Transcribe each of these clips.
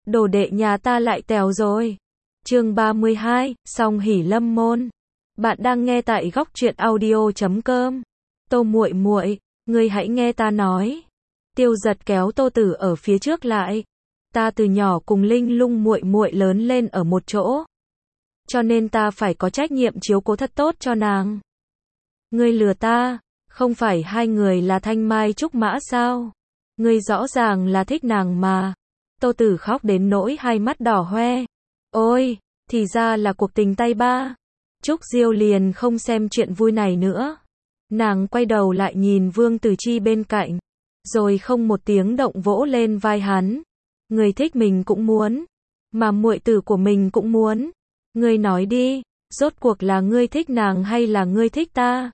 đồ đệ nhà ta lại tèo rồi. Chương 32, Song hỷ lâm môn. Bạn đang nghe tại góc truyện audio.com. Tô muội muội, ngươi hãy nghe ta nói. Tiêu Giật kéo Tô Tử ở phía trước lại. Ta từ nhỏ cùng Linh Lung muội muội lớn lên ở một chỗ, cho nên ta phải có trách nhiệm chiếu cố thật tốt cho nàng. Ngươi lừa ta, không phải hai người là thanh mai trúc mã sao? Ngươi rõ ràng là thích nàng mà. Tô Tử khóc đến nỗi hai mắt đỏ hoe. Ôi, thì ra là cuộc tình tay ba. Trúc Diêu liền không xem chuyện vui này nữa. Nàng quay đầu lại nhìn Vương Tử Chi bên cạnh, rồi không một tiếng động vỗ lên vai hắn. Ngươi thích mình cũng muốn, mà muội tử của mình cũng muốn. Ngươi nói đi, rốt cuộc là ngươi thích nàng hay là ngươi thích ta?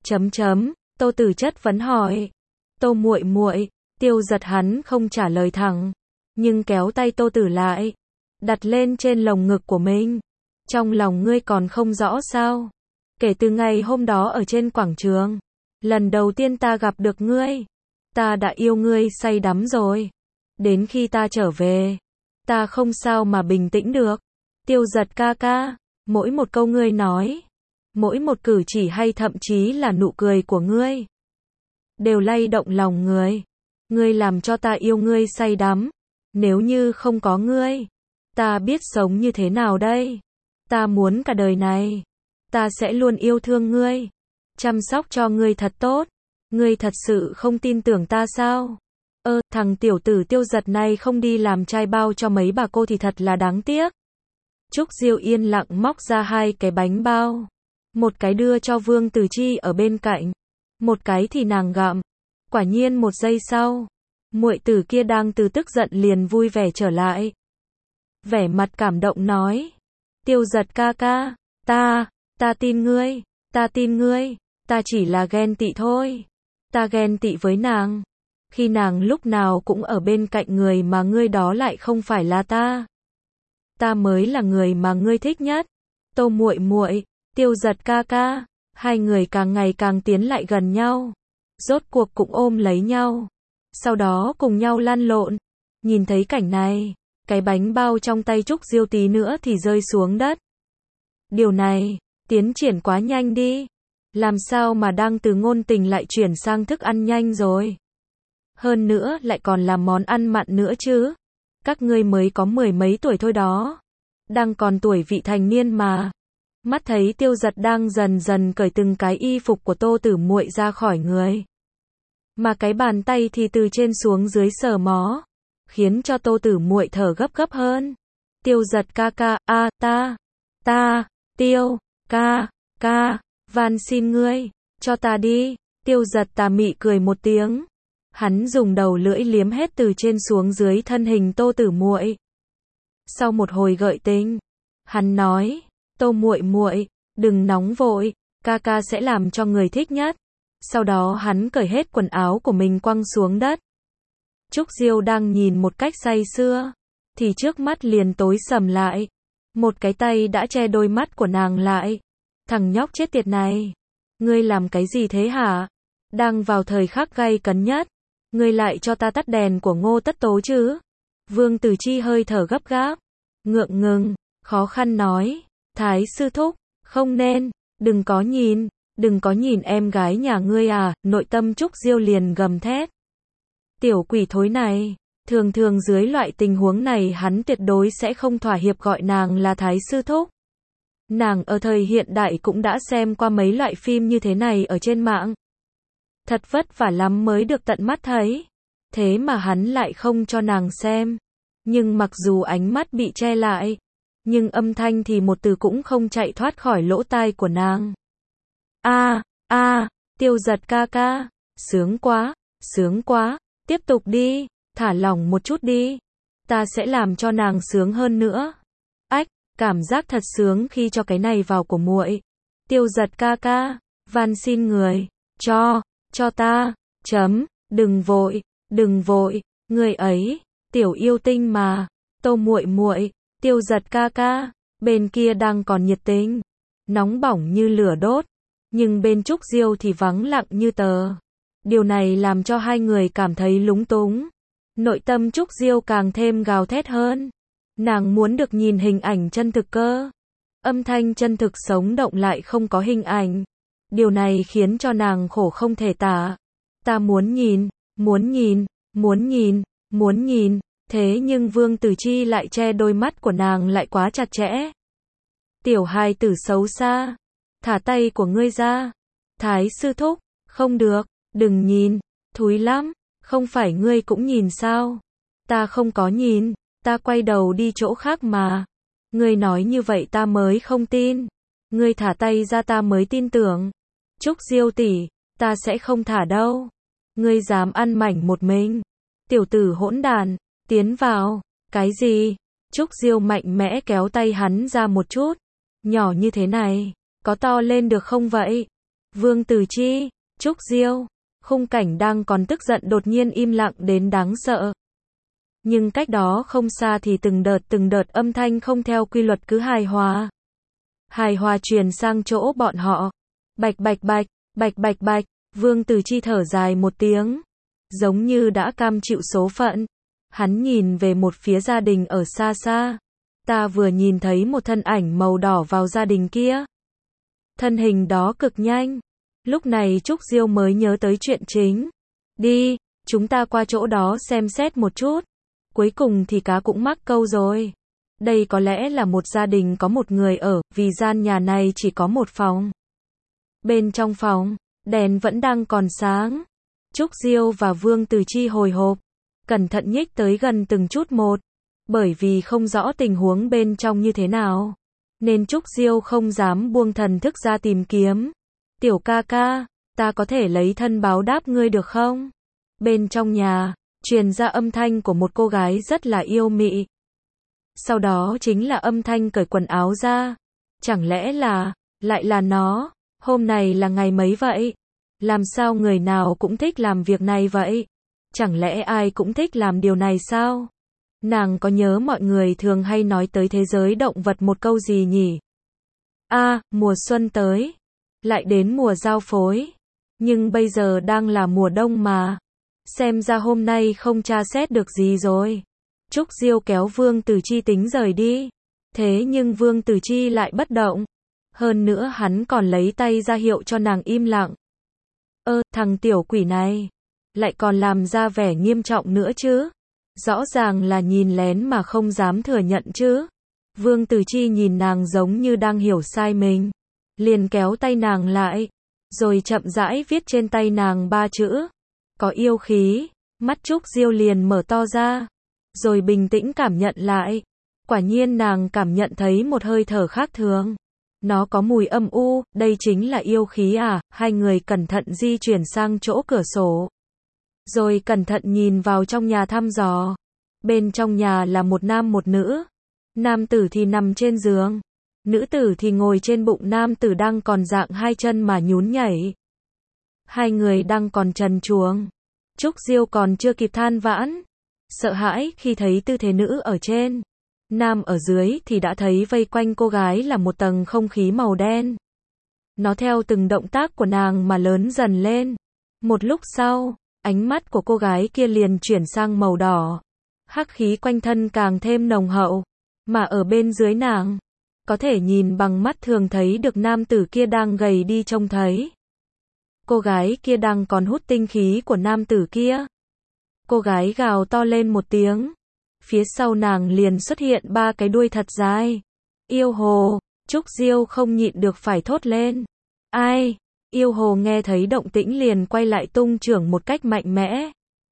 Tô Tử chất vấn hỏi. Tô muội muội, Tiêu Giật hắn không trả lời thẳng, nhưng kéo tay Tô Tử lại, đặt lên trên lồng ngực của mình. Trong lòng ngươi còn không rõ sao? Kể từ ngày hôm đó ở trên quảng trường, lần đầu tiên ta gặp được ngươi, ta đã yêu ngươi say đắm rồi. Đến khi ta trở về, ta không sao mà bình tĩnh được. Tiêu Giật ca ca, mỗi một câu ngươi nói, mỗi một cử chỉ hay thậm chí là nụ cười của ngươi, đều lay động lòng người. Ngươi làm cho ta yêu ngươi say đắm. Nếu như không có ngươi, ta biết sống như thế nào đây? Ta muốn cả đời này, ta sẽ luôn yêu thương ngươi, chăm sóc cho ngươi thật tốt. Ngươi thật sự không tin tưởng ta sao? Thằng tiểu tử Tiêu Giật này không đi làm trai bao cho mấy bà cô thì thật là đáng tiếc. Trúc Diêu yên lặng móc ra hai cái bánh bao. Một cái đưa cho Vương Tử Chi ở bên cạnh, một cái thì nàng gặm. Quả nhiên một giây sau, muội tử kia đang từ tức giận liền vui vẻ trở lại. Vẻ mặt cảm động nói. Tiêu Giật ca ca, ta tin ngươi, ta chỉ là ghen tị thôi. Ta ghen tị với nàng, khi nàng lúc nào cũng ở bên cạnh người mà ngươi đó lại không phải là ta. Ta mới là người mà ngươi thích nhất. Tô muội muội, Tiêu Giật ca ca, hai người càng ngày càng tiến lại gần nhau, rốt cuộc cũng ôm lấy nhau, sau đó cùng nhau lăn lộn. Nhìn thấy cảnh này, cái bánh bao trong tay Trúc Diêu tí nữa thì rơi xuống đất. Điều này, tiến triển quá nhanh đi. Làm sao mà đang từ ngôn tình lại chuyển sang thức ăn nhanh rồi? Hơn nữa lại còn là món ăn mặn nữa chứ. Các ngươi mới có mười mấy tuổi thôi đó, đang còn tuổi vị thành niên mà. Mắt thấy Tiêu Giật đang dần dần cởi từng cái y phục của Tô Tử muội ra khỏi người, mà cái bàn tay thì từ trên xuống dưới sờ mó, khiến cho Tô Tử muội thở gấp gấp hơn. Tiêu Giật ca ca, Tiêu ca, van xin ngươi, cho ta đi. Tiêu Giật tà mị cười một tiếng. Hắn dùng đầu lưỡi liếm hết từ trên xuống dưới thân hình Tô Tử muội. Sau một hồi gợi tình, hắn nói, Tô muội muội, đừng nóng vội, ca ca sẽ làm cho người thích nhất. Sau đó hắn cởi hết quần áo của mình quăng xuống đất. Trúc Diêu đang nhìn một cách say sưa, thì trước mắt liền tối sầm lại. Một cái tay đã che đôi mắt của nàng lại. Thằng nhóc chết tiệt này, ngươi làm cái gì thế hả? Đang vào thời khắc gay cấn nhất, ngươi lại cho ta tắt đèn của Ngô Tất Tố chứ? Vương Tử Chi hơi thở gấp gáp, ngượng ngùng, khó khăn nói, Thái sư thúc, không nên, đừng có nhìn em gái nhà ngươi à. Nội tâm Trúc Diêu liền gầm thét. Tiểu quỷ thối này, thường dưới loại tình huống này hắn tuyệt đối sẽ không thỏa hiệp gọi nàng là Thái sư thúc. Nàng ở thời hiện đại cũng đã xem qua mấy loại phim như thế này ở trên mạng. Thật vất vả lắm mới được tận mắt thấy. Thế mà hắn lại không cho nàng xem. Nhưng mặc dù ánh mắt bị che lại, nhưng âm thanh thì một từ cũng không chạy thoát khỏi lỗ tai của nàng. Tiêu Giật ca ca, sướng quá, tiếp tục đi, thả lỏng một chút đi. Ta sẽ làm cho nàng sướng hơn nữa. Cảm giác thật sướng khi cho cái này vào của muội. Tiêu Giật ca ca, van xin người, cho ta, đừng vội, người ấy, tiểu yêu tinh mà. Tô muội muội, Tiêu Giật ca ca, bên kia đang còn nhiệt tình, nóng bỏng như lửa đốt, nhưng bên Trúc Diêu thì vắng lặng như tờ. Điều này làm cho hai người cảm thấy lúng túng. Nội tâm Trúc Diêu càng thêm gào thét hơn. Nàng muốn được nhìn hình ảnh chân thực cơ. Âm thanh chân thực sống động lại không có hình ảnh. Điều này khiến cho nàng khổ không thể tả. Ta muốn nhìn, muốn nhìn, muốn nhìn, muốn nhìn. Thế nhưng Vương Tử Chi lại che đôi mắt của nàng lại quá chặt chẽ. Tiểu hài tử xấu xa. Thả tay của ngươi ra. Thái sư thúc, không được, đừng nhìn, thúi lắm, không phải ngươi cũng nhìn sao? Ta không có nhìn, ta quay đầu đi chỗ khác mà. Ngươi nói như vậy ta mới không tin. Ngươi thả tay ra ta mới tin tưởng. Trúc Diêu tỷ, ta sẽ không thả đâu. Ngươi dám ăn mảnh một mình. Tiểu tử hỗn đàn, tiến vào. Cái gì? Trúc Diêu mạnh mẽ kéo tay hắn ra một chút. Nhỏ như thế này, có to lên được không vậy? Vương Tử Chi, Trúc Diêu, khung cảnh đang còn tức giận đột nhiên im lặng đến đáng sợ. Nhưng cách đó không xa thì từng đợt âm thanh không theo quy luật cứ hài hòa. Hài hòa truyền sang chỗ bọn họ. Bạch bạch bạch, bạch bạch bạch, Vương Tử Chi thở dài một tiếng. Giống như đã cam chịu số phận. Hắn nhìn về một phía gia đình ở xa xa. Ta vừa nhìn thấy một thân ảnh màu đỏ vào gia đình kia. Thân hình đó cực nhanh. Lúc này Trúc Diêu mới nhớ tới chuyện chính. Đi, chúng ta qua chỗ đó xem xét một chút. Cuối cùng thì cá cũng mắc câu rồi. Đây có lẽ là một gia đình có một người ở, vì gian nhà này chỉ có một phòng. Bên trong phòng, đèn vẫn đang còn sáng. Trúc Diêu và Vương Tử Chi hồi hộp, cẩn thận nhích tới gần từng chút một. Bởi vì không rõ tình huống bên trong như thế nào, nên Trúc Diêu không dám buông thần thức ra tìm kiếm. Tiểu ca ca, ta có thể lấy thân báo đáp ngươi được không? Bên trong nhà, truyền ra âm thanh của một cô gái rất là yêu mị. Sau đó chính là âm thanh cởi quần áo ra. Chẳng lẽ là, lại là nó, hôm này là ngày mấy vậy? Làm sao người nào cũng thích làm việc này vậy? Chẳng lẽ ai cũng thích làm điều này sao? Nàng có nhớ mọi người thường hay nói tới thế giới động vật một câu gì nhỉ? Mùa xuân tới. Lại đến mùa giao phối. Nhưng bây giờ đang là mùa đông mà. Xem ra hôm nay không tra xét được gì rồi. Trúc Diêu kéo Vương Tử Chi tính rời đi. Thế nhưng Vương Tử Chi lại bất động. Hơn nữa hắn còn lấy tay ra hiệu cho nàng im lặng. Thằng tiểu quỷ này. Lại còn làm ra vẻ nghiêm trọng nữa chứ. Rõ ràng là nhìn lén mà không dám thừa nhận chứ. Vương Tử Chi nhìn nàng giống như đang hiểu sai mình. Liền kéo tay nàng lại. Rồi chậm rãi viết trên tay nàng 3 chữ. Có yêu khí. Mắt Trúc Diêu liền mở to ra. Rồi bình tĩnh cảm nhận lại. Quả nhiên nàng cảm nhận thấy một hơi thở khác thường. Nó có mùi âm u, đây chính là yêu khí à? Hai người cẩn thận di chuyển sang chỗ cửa sổ. Rồi cẩn thận nhìn vào trong nhà thăm dò. Bên trong nhà là một nam một nữ. Nam tử thì nằm trên giường. Nữ tử thì ngồi trên bụng nam tử đang còn dạng hai chân mà nhún nhảy. Hai người đang còn trần truồng. Trúc Diêu còn chưa kịp than vãn. Sợ hãi khi thấy tư thế nữ ở trên. Nam ở dưới thì đã thấy vây quanh cô gái là một tầng không khí màu đen. Nó theo từng động tác của nàng mà lớn dần lên. Một lúc sau, ánh mắt của cô gái kia liền chuyển sang màu đỏ. Hắc khí quanh thân càng thêm nồng hậu. Mà ở bên dưới nàng, có thể nhìn bằng mắt thường thấy được nam tử kia đang gầy đi trông thấy. Cô gái kia đang còn hút tinh khí của nam tử kia. Cô gái gào to lên một tiếng. Phía sau nàng liền xuất hiện 3 cái đuôi thật dài. Yêu hồ, Trúc Diêu không nhịn được phải thốt lên. Ai? Yêu hồ nghe thấy động tĩnh liền quay lại tung chưởng một cách mạnh mẽ.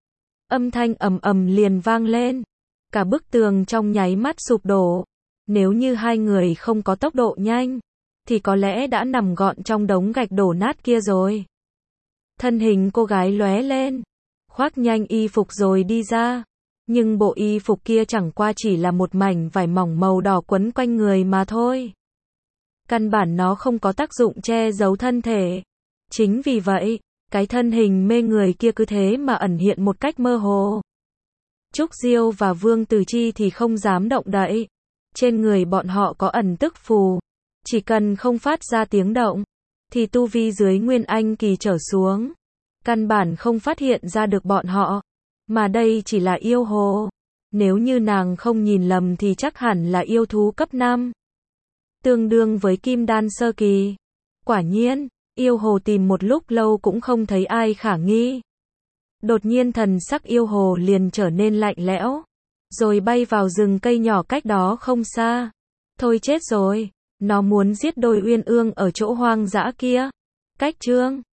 Âm thanh ầm ầm liền vang lên. Cả bức tường trong nháy mắt sụp đổ. Nếu như hai người không có tốc độ nhanh, thì có lẽ đã nằm gọn trong đống gạch đổ nát kia rồi. Thân hình cô gái lóe lên, khoác nhanh y phục rồi đi ra. Nhưng bộ y phục kia chẳng qua chỉ là một mảnh vải mỏng màu đỏ quấn quanh người mà thôi. Căn bản nó không có tác dụng che giấu thân thể. Chính vì vậy, cái thân hình mê người kia cứ thế mà ẩn hiện một cách mơ hồ. Trúc Diêu và Vương Tử Chi thì không dám động đậy. Trên người bọn họ có ẩn tức phù. Chỉ cần không phát ra tiếng động, thì tu vi dưới Nguyên Anh kỳ trở xuống. Căn bản không phát hiện ra được bọn họ. Mà đây chỉ là yêu hồ. Nếu như nàng không nhìn lầm thì chắc hẳn là yêu thú cấp 5. Tương đương với kim đan sơ kỳ. Quả nhiên, yêu hồ tìm một lúc lâu cũng không thấy ai khả nghi. Đột nhiên thần sắc yêu hồ liền trở nên lạnh lẽo, rồi bay vào rừng cây nhỏ cách đó không xa. Thôi chết rồi, nó muốn giết đôi uyên ương ở chỗ hoang dã kia. Cách chương